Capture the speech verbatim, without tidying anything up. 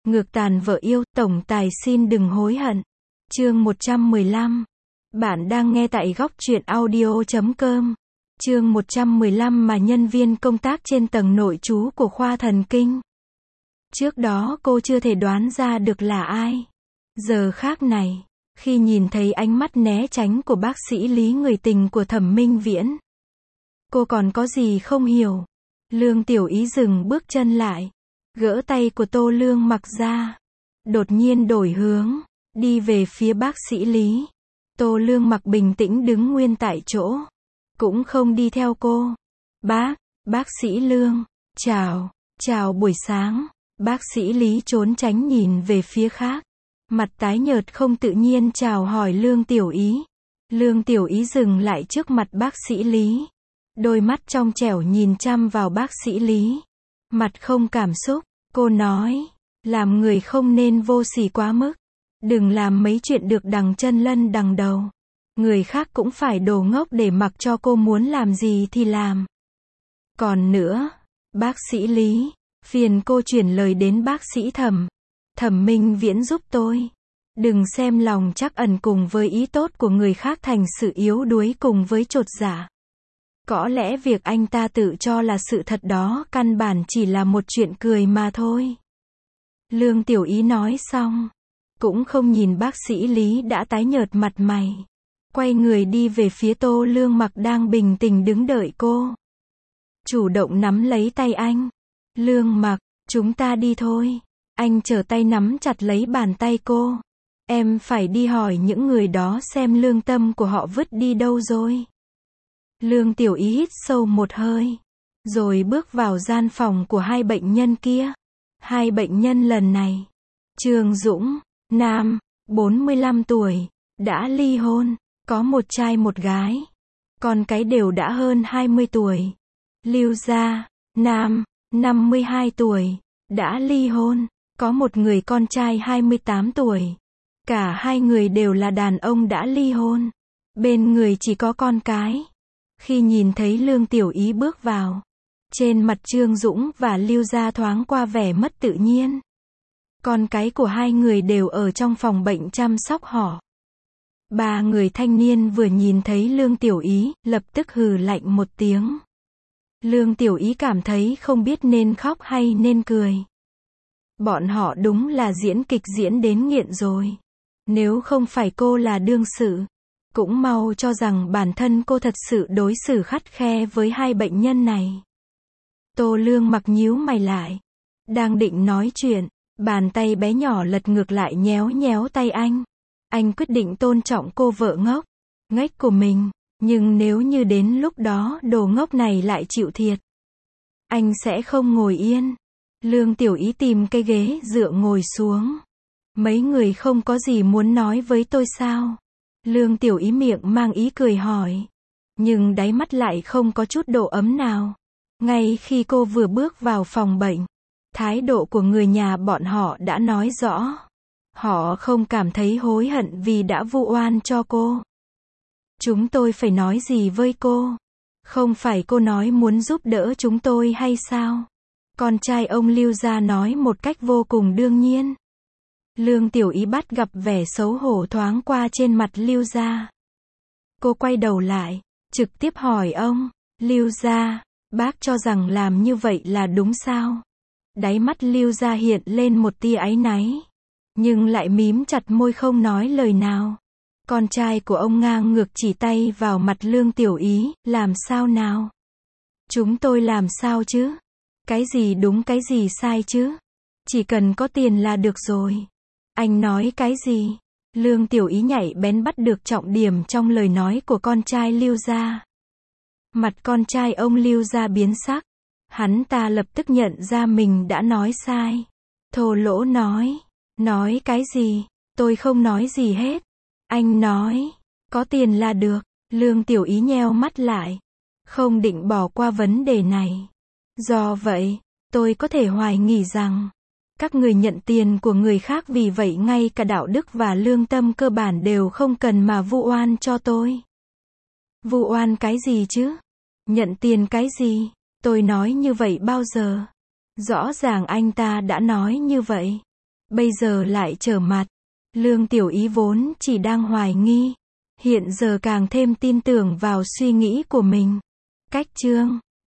Ngược tàn vợ yêu, tổng tài xin đừng hối hận. Chương một trăm mười lăm. Bạn đang nghe tại góc truyện audio chấm com. Chương một trăm mười lăm mà nhân viên công tác trên tầng nội trú của khoa thần kinh. Trước đó cô chưa thể đoán ra được là ai. Giờ khác này, khi nhìn thấy ánh mắt né tránh của bác sĩ Lý, người tình của Thẩm Minh Viễn, cô còn có gì không hiểu. Lương Tiểu Ý dừng bước chân lại, gỡ tay của Tô Lương Mặc ra, đột nhiên đổi hướng, đi về phía bác sĩ Lý. Tô Lương Mặc bình tĩnh đứng nguyên tại chỗ, cũng không đi theo cô. Bác, bác sĩ Lương, chào, chào buổi sáng. Bác sĩ Lý trốn tránh nhìn về phía khác, mặt tái nhợt không tự nhiên chào hỏi Lương Tiểu Ý. Lương Tiểu Ý dừng lại trước mặt bác sĩ Lý, đôi mắt trong trẻo nhìn chăm vào bác sĩ Lý, mặt không cảm xúc. Cô nói, làm người không nên vô sỉ quá mức, đừng làm mấy chuyện được đằng chân lân đằng đầu. Người khác cũng phải đồ ngốc để mặc cho cô muốn làm gì thì làm. Còn nữa, bác sĩ Lý, phiền cô chuyển lời đến bác sĩ Thẩm, Thẩm Minh Viễn giúp tôi. Đừng xem lòng trắc ẩn cùng với ý tốt của người khác thành sự yếu đuối cùng với chột dạ. Có lẽ việc anh ta tự cho là sự thật đó căn bản chỉ là một chuyện cười mà thôi. Lương Tiểu Ý nói xong, cũng không nhìn bác sĩ Lý đã tái nhợt mặt mày, quay người đi về phía Tô Lương Mặc đang bình tĩnh đứng đợi cô. Chủ động nắm lấy tay anh. Lương Mặc, chúng ta đi thôi. Anh trở tay nắm chặt lấy bàn tay cô. Em phải đi hỏi những người đó xem lương tâm của họ vứt đi đâu rồi. Lương Tiểu Ý hít sâu một hơi, rồi bước vào gian phòng của hai bệnh nhân kia. Hai bệnh nhân lần này, Trương Dũng, nam, bốn mươi lăm tuổi, đã ly hôn, có một trai một gái, con cái đều đã hơn hai mươi tuổi. Lưu Gia, nam, năm mươi hai tuổi, đã ly hôn, có một người con trai hai mươi tám tuổi. Cả hai người đều là đàn ông đã ly hôn, bên người chỉ có con cái. Khi nhìn thấy Lương Tiểu Ý bước vào, trên mặt Trương Dũng và Lưu Gia thoáng qua vẻ mất tự nhiên. Con cái của hai người đều ở trong phòng bệnh chăm sóc họ. Ba người thanh niên vừa nhìn thấy Lương Tiểu Ý, lập tức hừ lạnh một tiếng. Lương Tiểu Ý cảm thấy không biết nên khóc hay nên cười. Bọn họ đúng là diễn kịch diễn đến nghiện rồi. Nếu không phải cô là đương sự, cũng mau cho rằng bản thân cô thật sự đối xử khắt khe với hai bệnh nhân này. Tô Lương Mặc nhíu mày lại, đang định nói chuyện, bàn tay bé nhỏ lật ngược lại nhéo nhéo tay anh. Anh quyết định tôn trọng cô vợ ngốc, nghếch của mình, nhưng nếu như đến lúc đó đồ ngốc này lại chịu thiệt, anh sẽ không ngồi yên. Lương Tiểu Ý tìm cây ghế dựa ngồi xuống. Mấy người không có gì muốn nói với tôi sao? Lương Tiểu Ý miệng mang ý cười hỏi, nhưng đáy mắt lại không có chút độ ấm nào. Ngay khi cô vừa bước vào phòng bệnh, thái độ của người nhà bọn họ đã nói rõ. Họ không cảm thấy hối hận vì đã vu oan cho cô. Chúng tôi phải nói gì với cô? Không phải cô nói muốn giúp đỡ chúng tôi hay sao? Con trai ông Lưu Gia nói một cách vô cùng đương nhiên. Lương Tiểu Ý bắt gặp vẻ xấu hổ thoáng qua trên mặt Lưu Gia. Cô quay đầu lại, trực tiếp hỏi ông, Lưu Gia, bác cho rằng làm như vậy là đúng sao? Đáy mắt Lưu Gia hiện lên một tia áy náy, nhưng lại mím chặt môi không nói lời nào. Con trai của ông ngang ngược chỉ tay vào mặt Lương Tiểu Ý, làm sao nào? Chúng tôi làm sao chứ? Cái gì đúng cái gì sai chứ? Chỉ cần có tiền là được rồi. Anh nói cái gì? Lương Tiểu Ý nhạy bén bắt được trọng điểm trong lời nói của con trai Lưu Gia. Mặt con trai ông Lưu Gia biến sắc. Hắn ta lập tức nhận ra mình đã nói sai. Thô lỗ nói. Nói cái gì? Tôi không nói gì hết. Anh nói, có tiền là được. Lương Tiểu Ý nheo mắt lại, không định bỏ qua vấn đề này. Do vậy, tôi có thể hoài nghi rằng, các người nhận tiền của người khác vì vậy ngay cả đạo đức và lương tâm cơ bản đều không cần mà vu oan cho tôi. Vu oan cái gì chứ? Nhận tiền cái gì? Tôi nói như vậy bao giờ? Rõ ràng anh ta đã nói như vậy. bây giờ lại trở mặt. Lương Tiểu Ý vốn chỉ đang hoài nghi, hiện giờ càng thêm tin tưởng vào suy nghĩ của mình. Cách chương